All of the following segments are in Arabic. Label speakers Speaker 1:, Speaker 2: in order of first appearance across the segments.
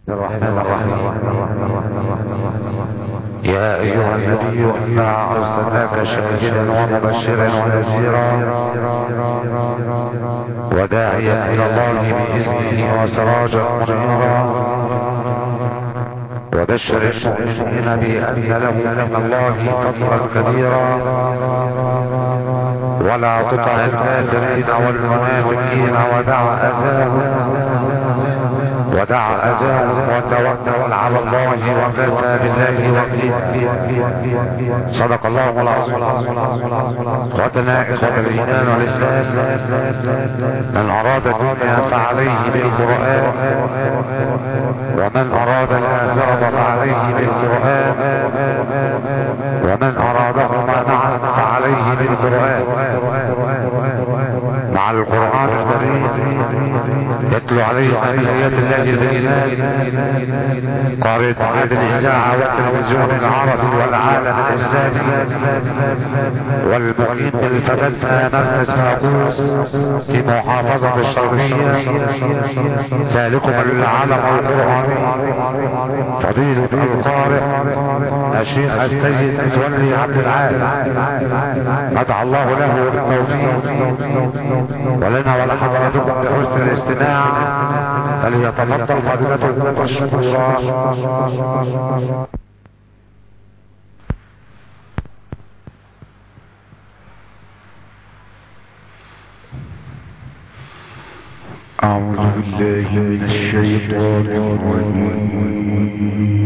Speaker 1: الرحمن الرحيم. يا أيها النبي إنا أرسلناك شاهدا ومبشرا ونذيرا وداعيا إلى الله بإذنه وسراجا منيرا وبشر المؤمنين بأن لهم من الله فضلا كبيرا ولا تطع الكافرين والمنافقين ودع أذاهم وتوكل على الله وكفى بالله وكيلا. صدق الله العظيم. اخوتنا اخوة الايمان والاسلام، من اراد الدنيا فعليه بالقرآن ومن اراد الاخرة فعليه بالقرآن ومن ارادهما معا فعليه بالقرآن. مع القرآن الكريم يتلو عليه من آيات الله البينات قارئ عاد الإذاعة والتلفزيون العربي والعالم الإسلامي والمقيم بالفتاة مركز فاقوس في محافظة الشرقية سالكم العالم القرآني فضيلة القارئ الشيخ السيد متولي عبد العال، ندعو الله له بالتوفيق ولنا ولحضراتكم بحسن الاستماع، فليتفضل فضيلته مشكورا.
Speaker 2: أعوذ بالله من الشيطان الرجيم.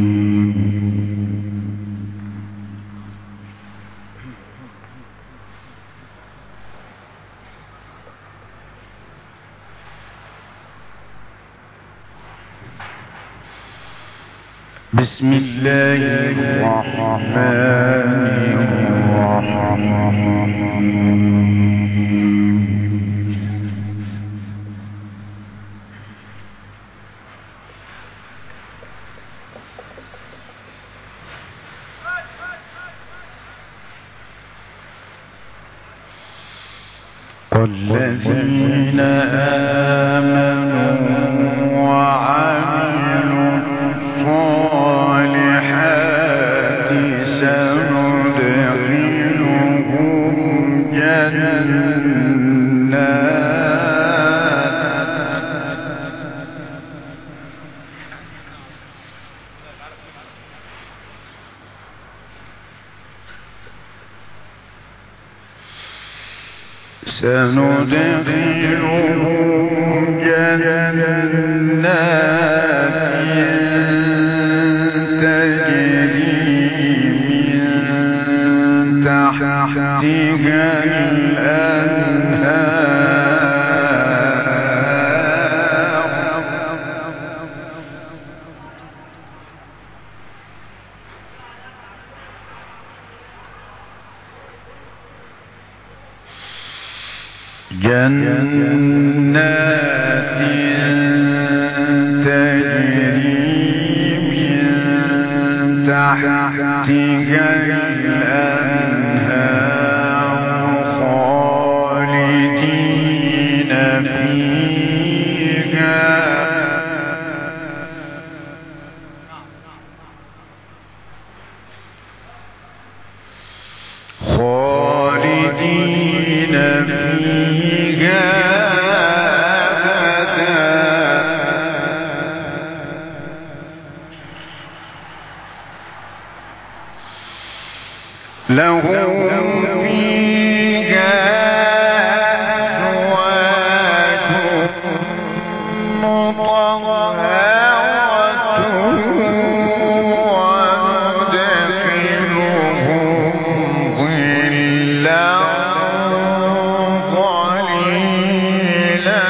Speaker 2: بسم الله الرحمن الرحيم. والذين آمنوا وعملوا الصالحات سندخلهم جنات تجري من تحتها جنات تجري من تحتها الأنهار خالدين فيها لهم فيها أزواج مطهرة وندخلهم ظلا ظليلا.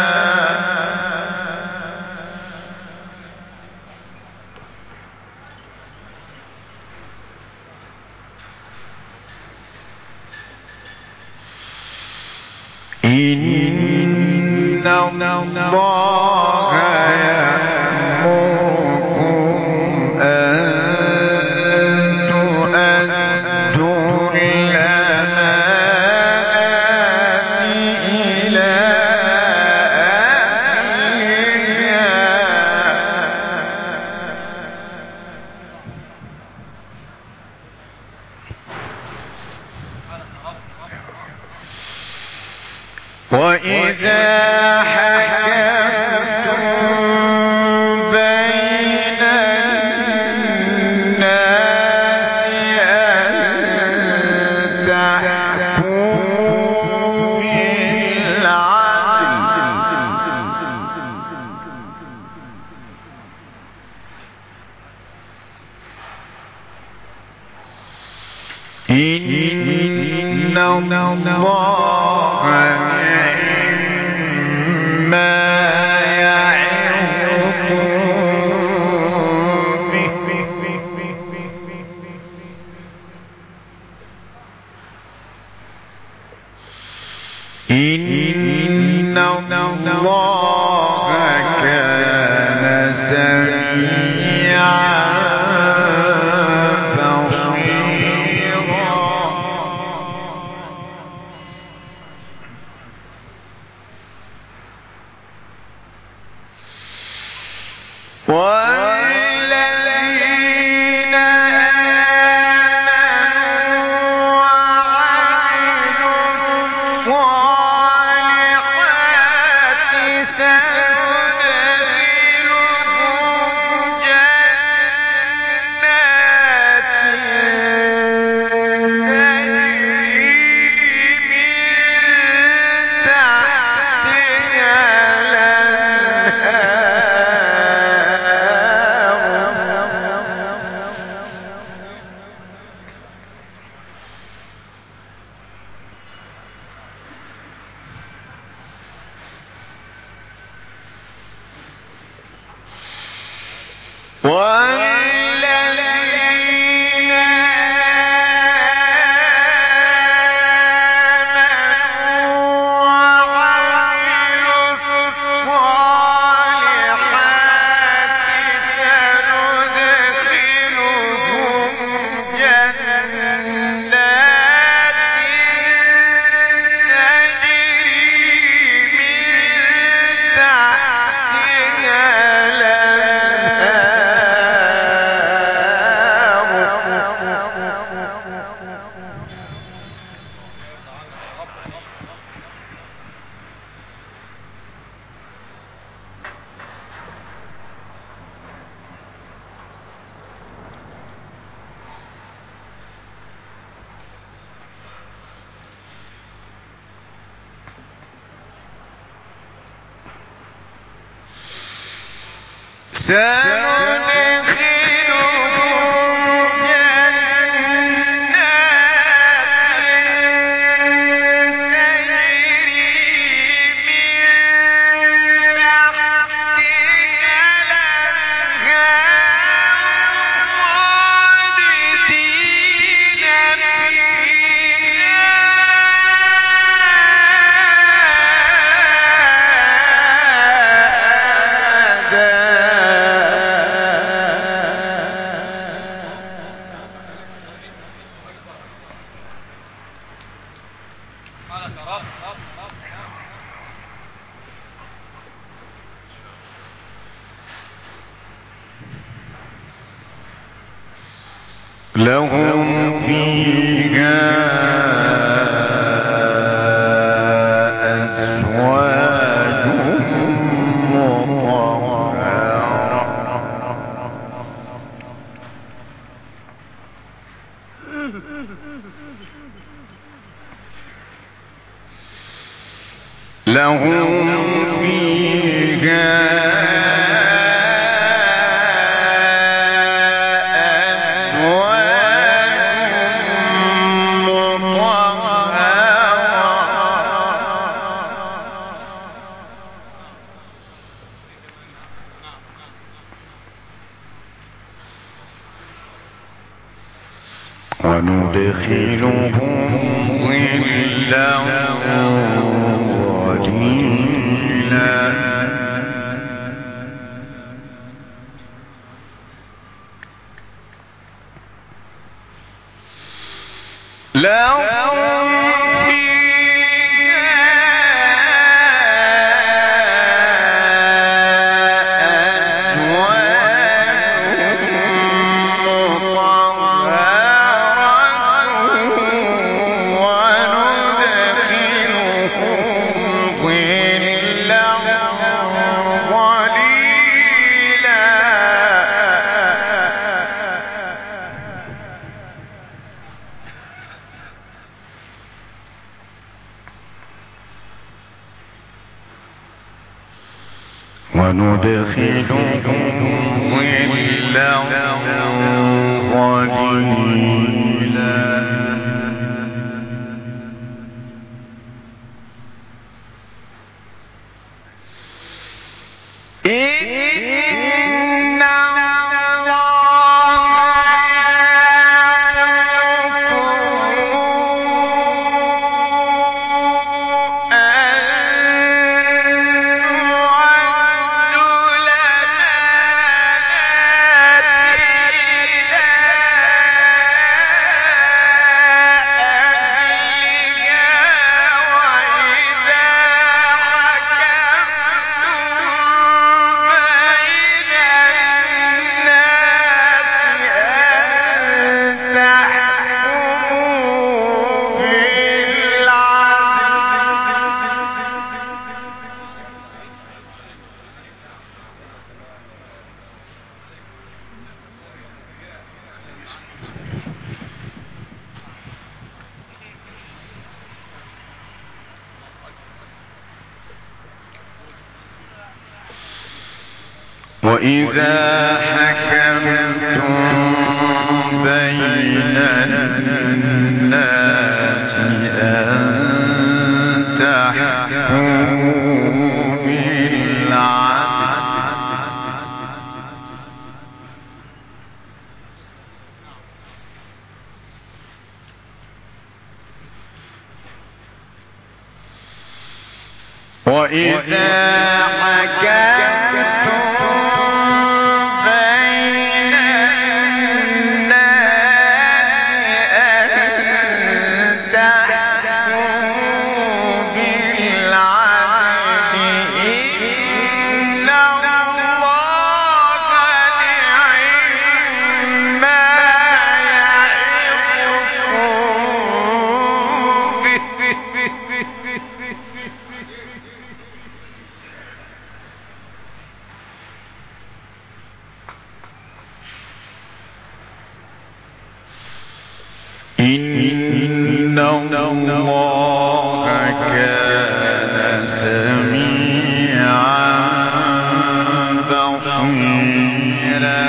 Speaker 2: إن الله يأمركم أن تؤدوا الأمانات إلى أهلها إن الله ما يعظكم به إن الله كان سميعا والذين آمنوا وعملوا الصالحات سندخلهم جنات والذين آمنوا وعملوا الصالحات سندخلهم جنات تجري من تحتها لهم فيها أزواج مطهرة لهم فيها وندخلهم ظلا ظليلا وندخلهم ظلا ظليلا وإذا حكمتم بين الناس أن تحكموا بالعدل وإذا حكمتم بين الناس أن تحكموا بالعدل إن الله نعم ما يعظكم به إن الله كان سميعا بصيرا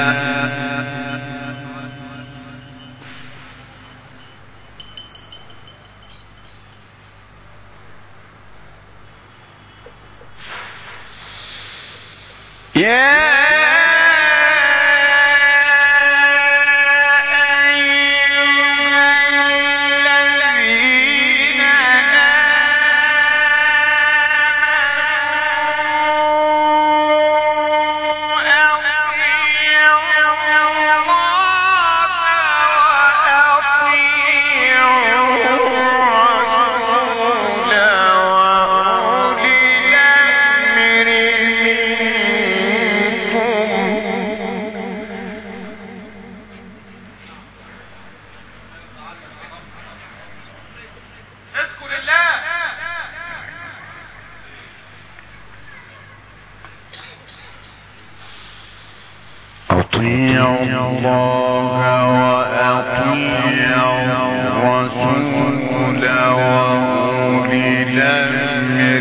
Speaker 2: أطيعوا الله وأطيعوا الرسول وأولي الأمر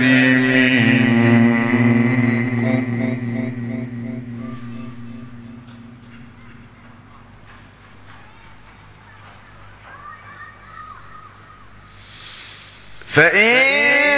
Speaker 2: منكم فإن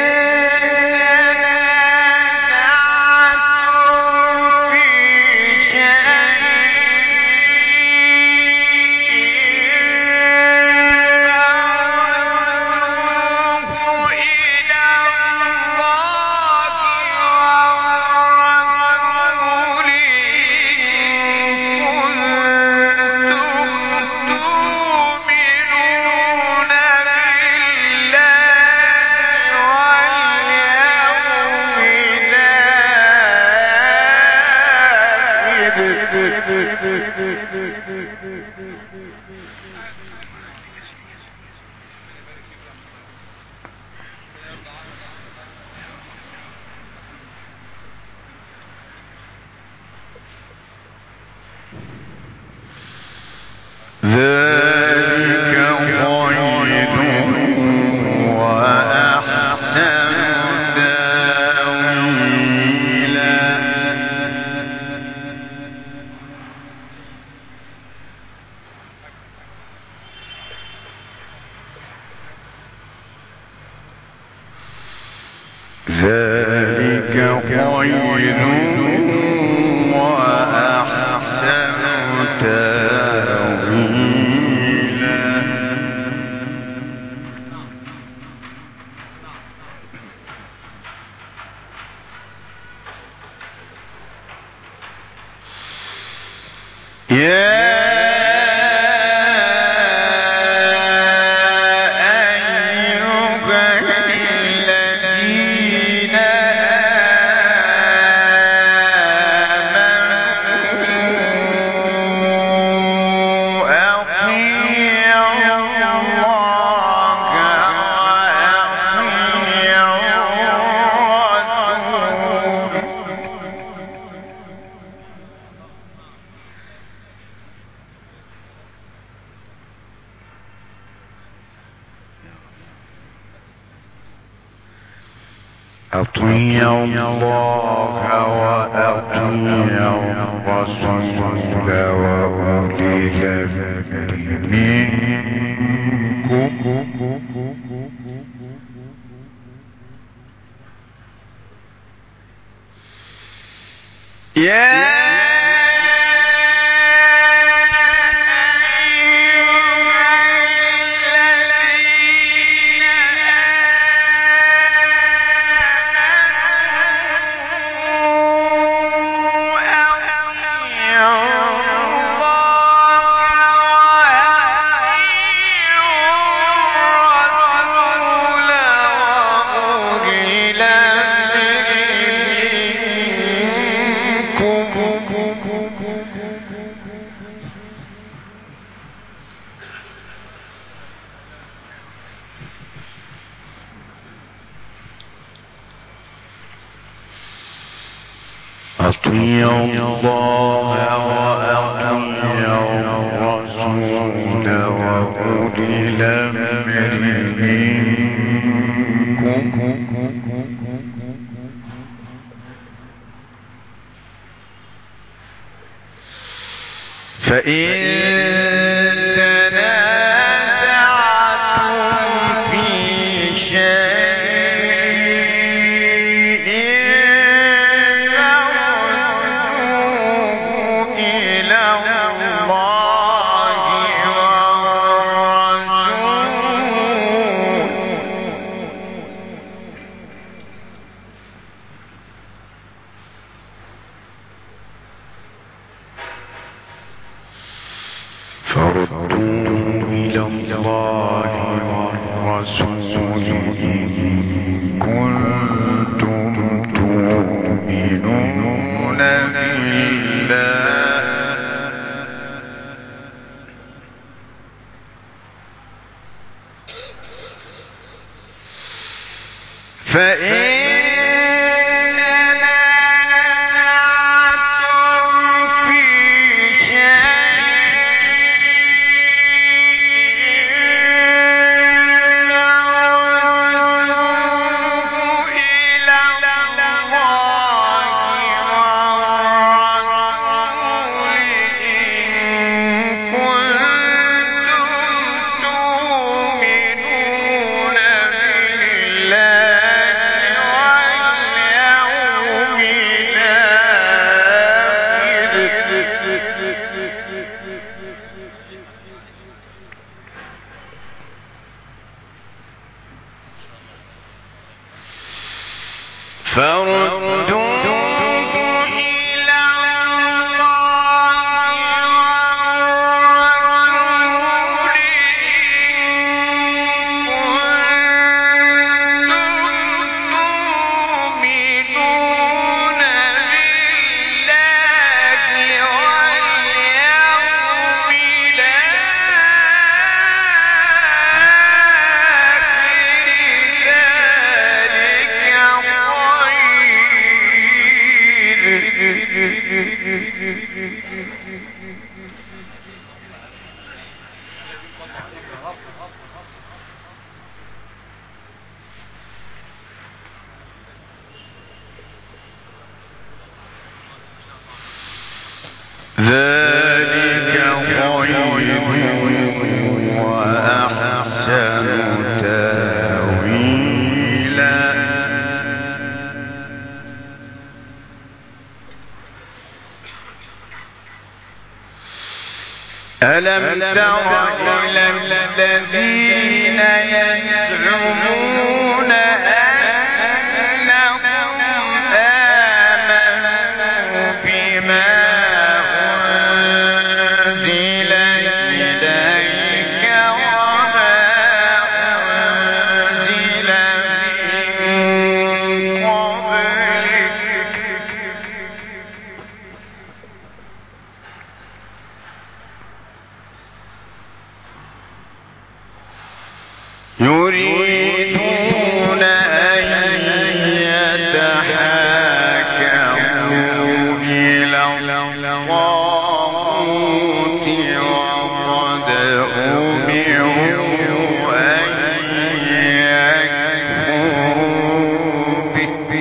Speaker 2: ذلك خير وأحسن تأويلا ذلك خير وأحسن تأويلا أطيعوا الله وأطيعوا الرسول وأولي الأمر منكم يا أطيعوا الله وأطيعوا الرسول وأولي الأمر منكم فإن ذلك خير وأحسن تأويلا ألم تر إلى الذين يزعمون أنهم آمنوا بما أنزل إليك وما أنزل من قبلك يريدون أن يتحاكموا إلى الطاغوت وقد أمروا أن يكفروا به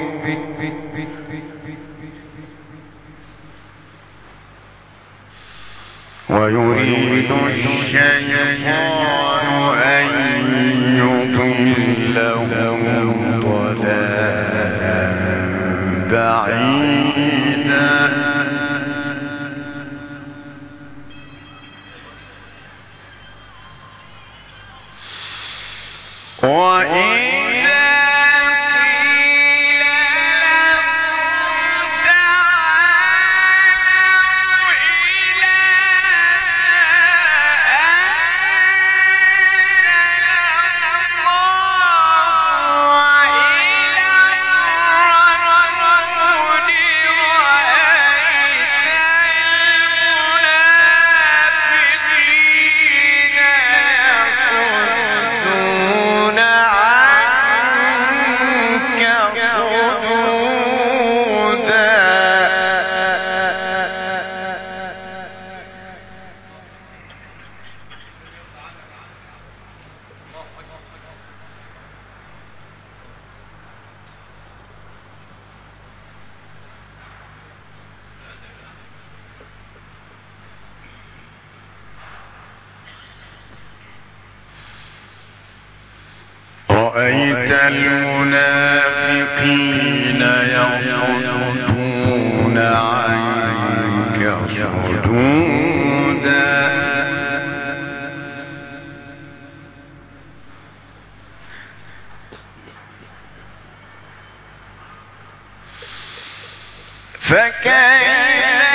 Speaker 2: ويريد الشيطان أن يضلهم ضلالا بعيدا رأيت المنافقين يصدون عنك صدودا فكيف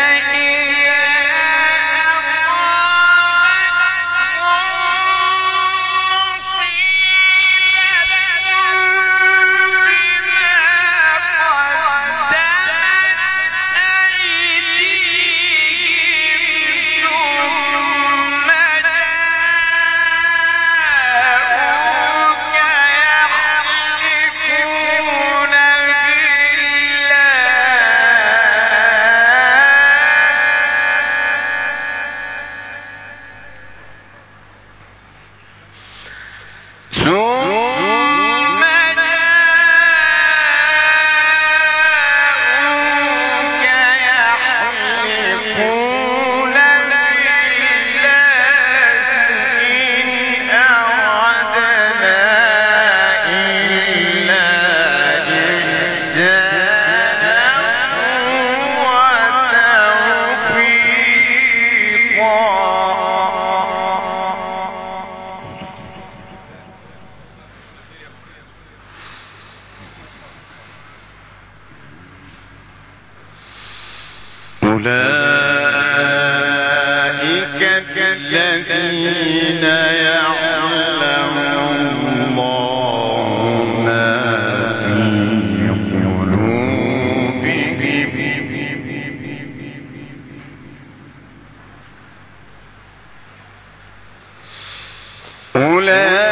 Speaker 2: أولئك الذين يعلم الله ما في قلوبهم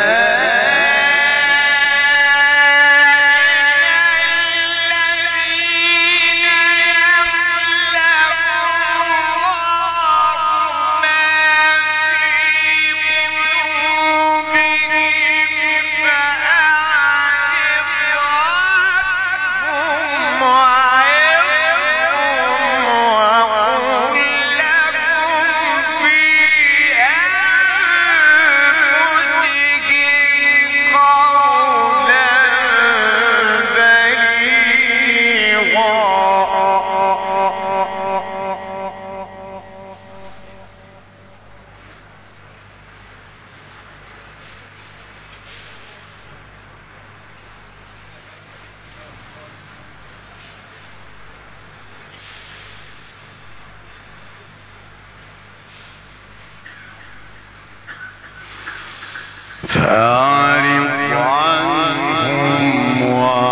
Speaker 2: فأعرض عنهم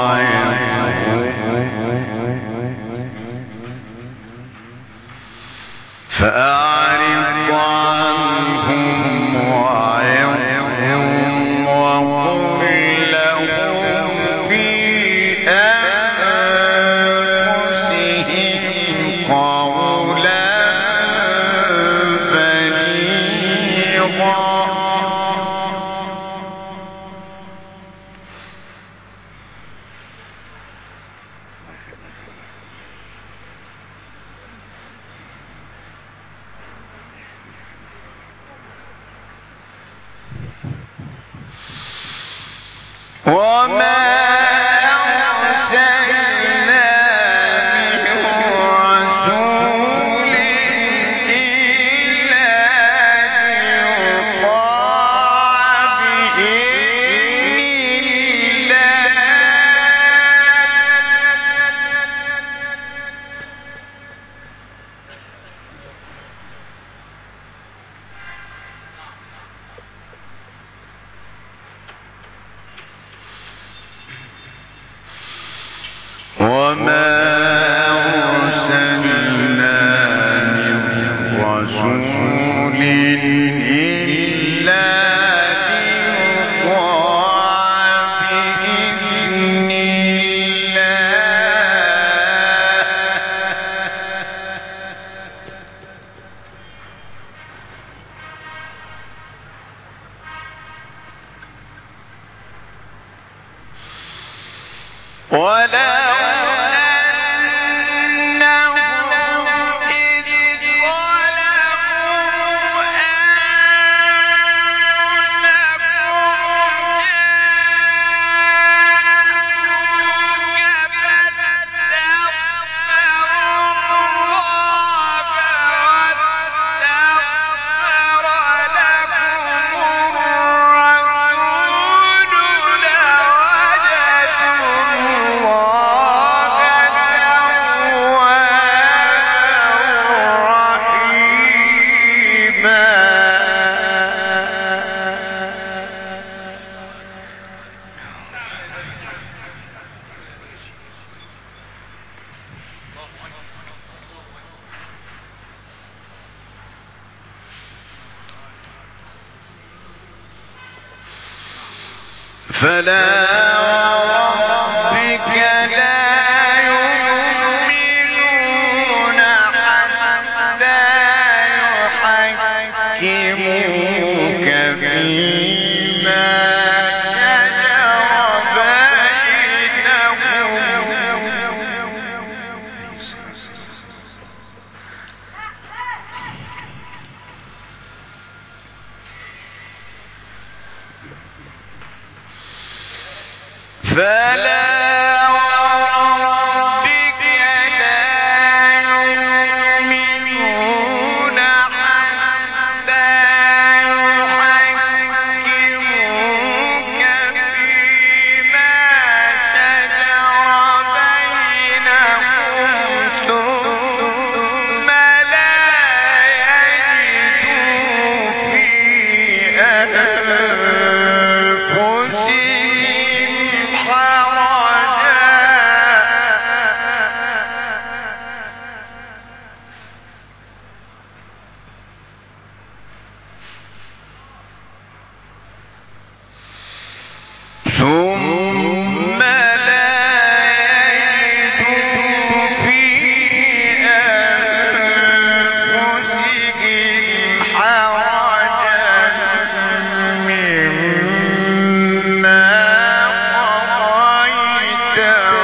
Speaker 2: وعظهم وقل لهم في أنفسهم قولا بليغا فلا وربك لا يؤمنون حتى يحكموك فيما شجر بينهم فلا وربك لا يؤمنون حتى يحكموك فيما شجر بينهم ثم لا يجدوا في أنفسهم حرجا ثم لا يجدوا في أنفسهم حرجا مما قضيت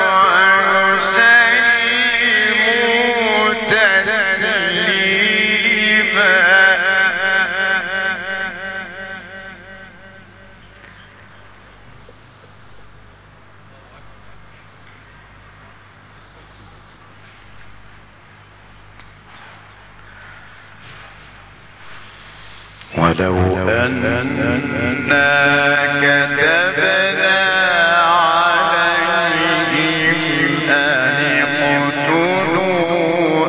Speaker 2: ويسلموا تسليما ولو أننا كتبنا عليهم أن اقتلوا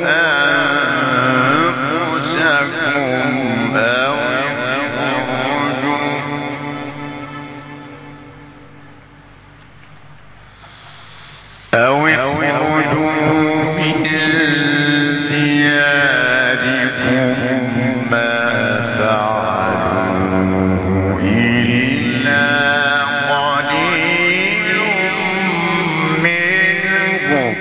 Speaker 2: أنفسكم أو اخرجوا من دياركم ما فعلوا إلا قليل منهم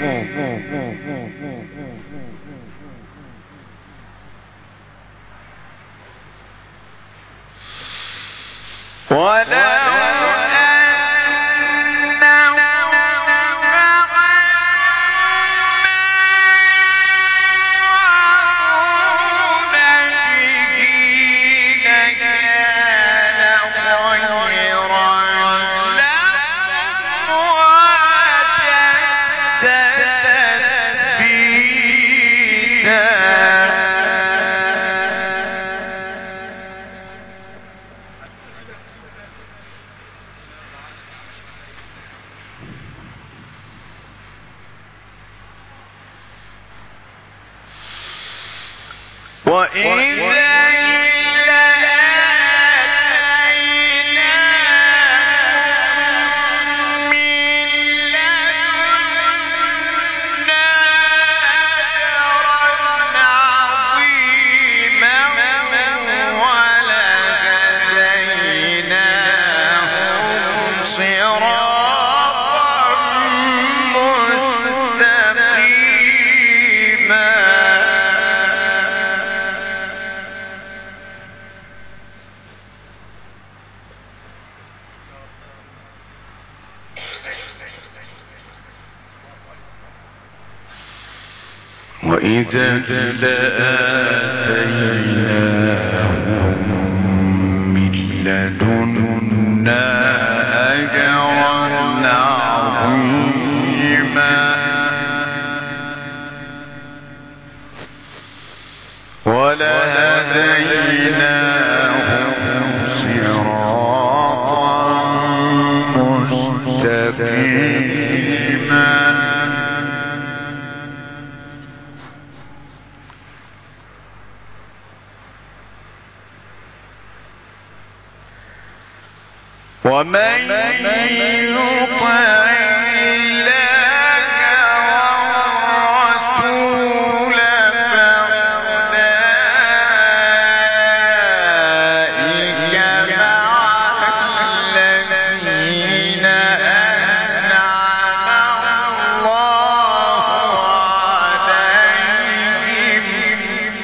Speaker 2: ولو أنهم وإذا لآتيناهم من لدنا أجرا عظيما ولهديناهم صراطا مستقيما ومن يطع الله والرسول فأولئك مع الذين أنعم الله عليهم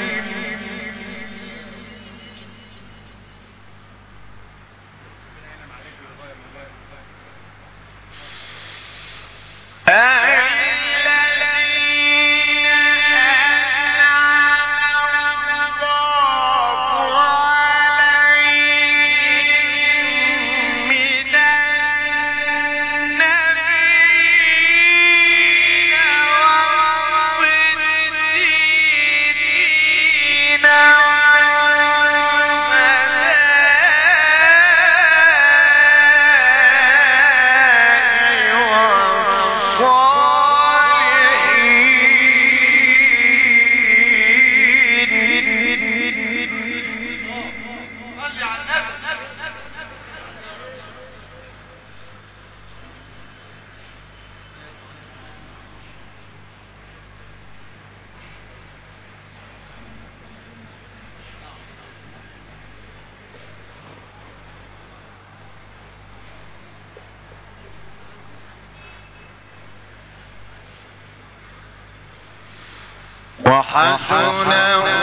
Speaker 2: وحسن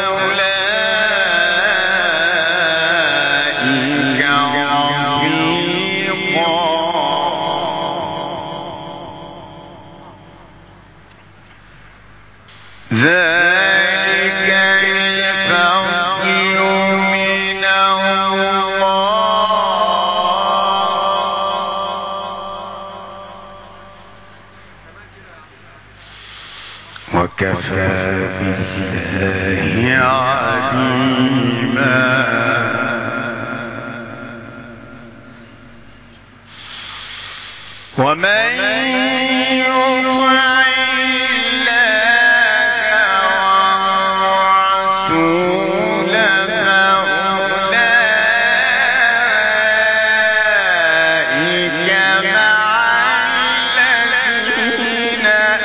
Speaker 2: أولئك رفيقا ذلك الفضل من الله وكفى بالله عليما ومن يطع الله والرسول فأولئك مع الذين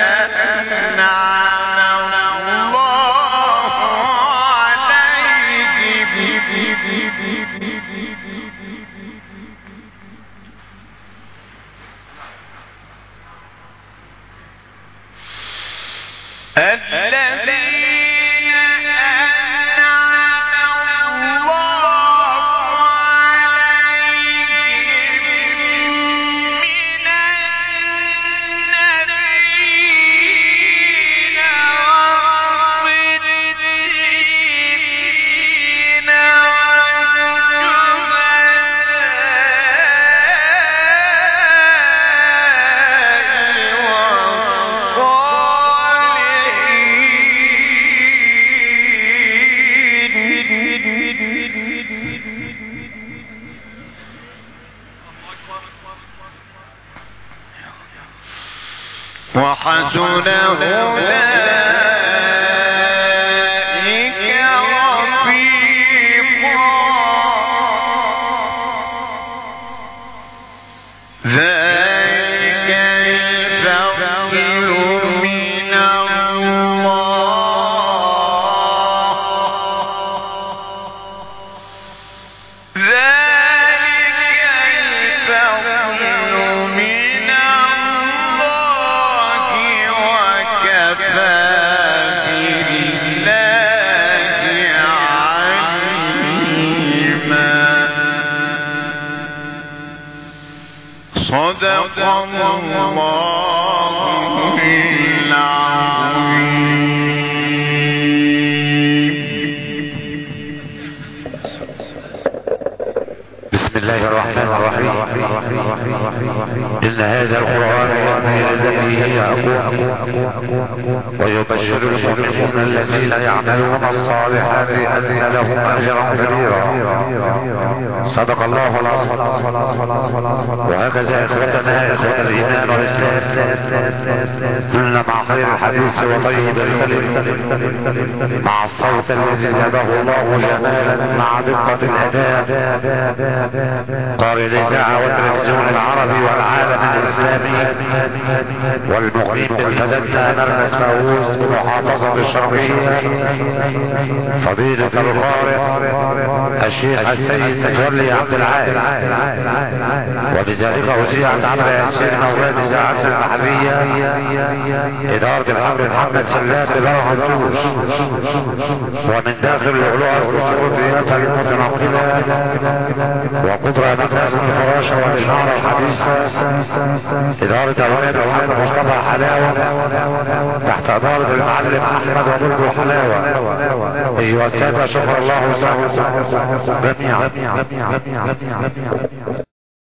Speaker 2: أنعم الله الذين أنعم الله عليهم من النبيين والصديقين وحسن أولئك رفيقا صدق الله العظيم.
Speaker 1: بسم الله الرحمن الرحيم. إن هذا القرآن يهدي للتي هي أقوم ويبشر المؤمنين الذين يعملون الصالحات أن لهم أجرا كبيرا. صدق الله العظيم. وهكذا إخوتنا إخوة الإيمان والإسلام، كنا مع خير الحديث وطيب الكلم، مع الصوت الذي زاده الله جمالا مع دقة الأداء، قائد الإذاعة والتلفزيون العربي والعالم الإسلامي والمقيم بالفددنا مركز فاووس بمحافظة الشرقية، فضيلة القارئ الشيخ السيد متولي عبد العال، وبذلك أذيعت عبر ياسين أولاد إذاعة المحلية إدارة الأمر محمد سلام ببرع الجوش، ومن داخل لؤلؤة القصور ضيافة المتنقلة وقدرة مثلا الفراشة والإشارة الحديثة، إدارة أولاد الحاج مصطفى حلاوة تحت إدارة المعلم أحمد وبلد حلاوة. أيها السادة، شكر الله لكم جميعا.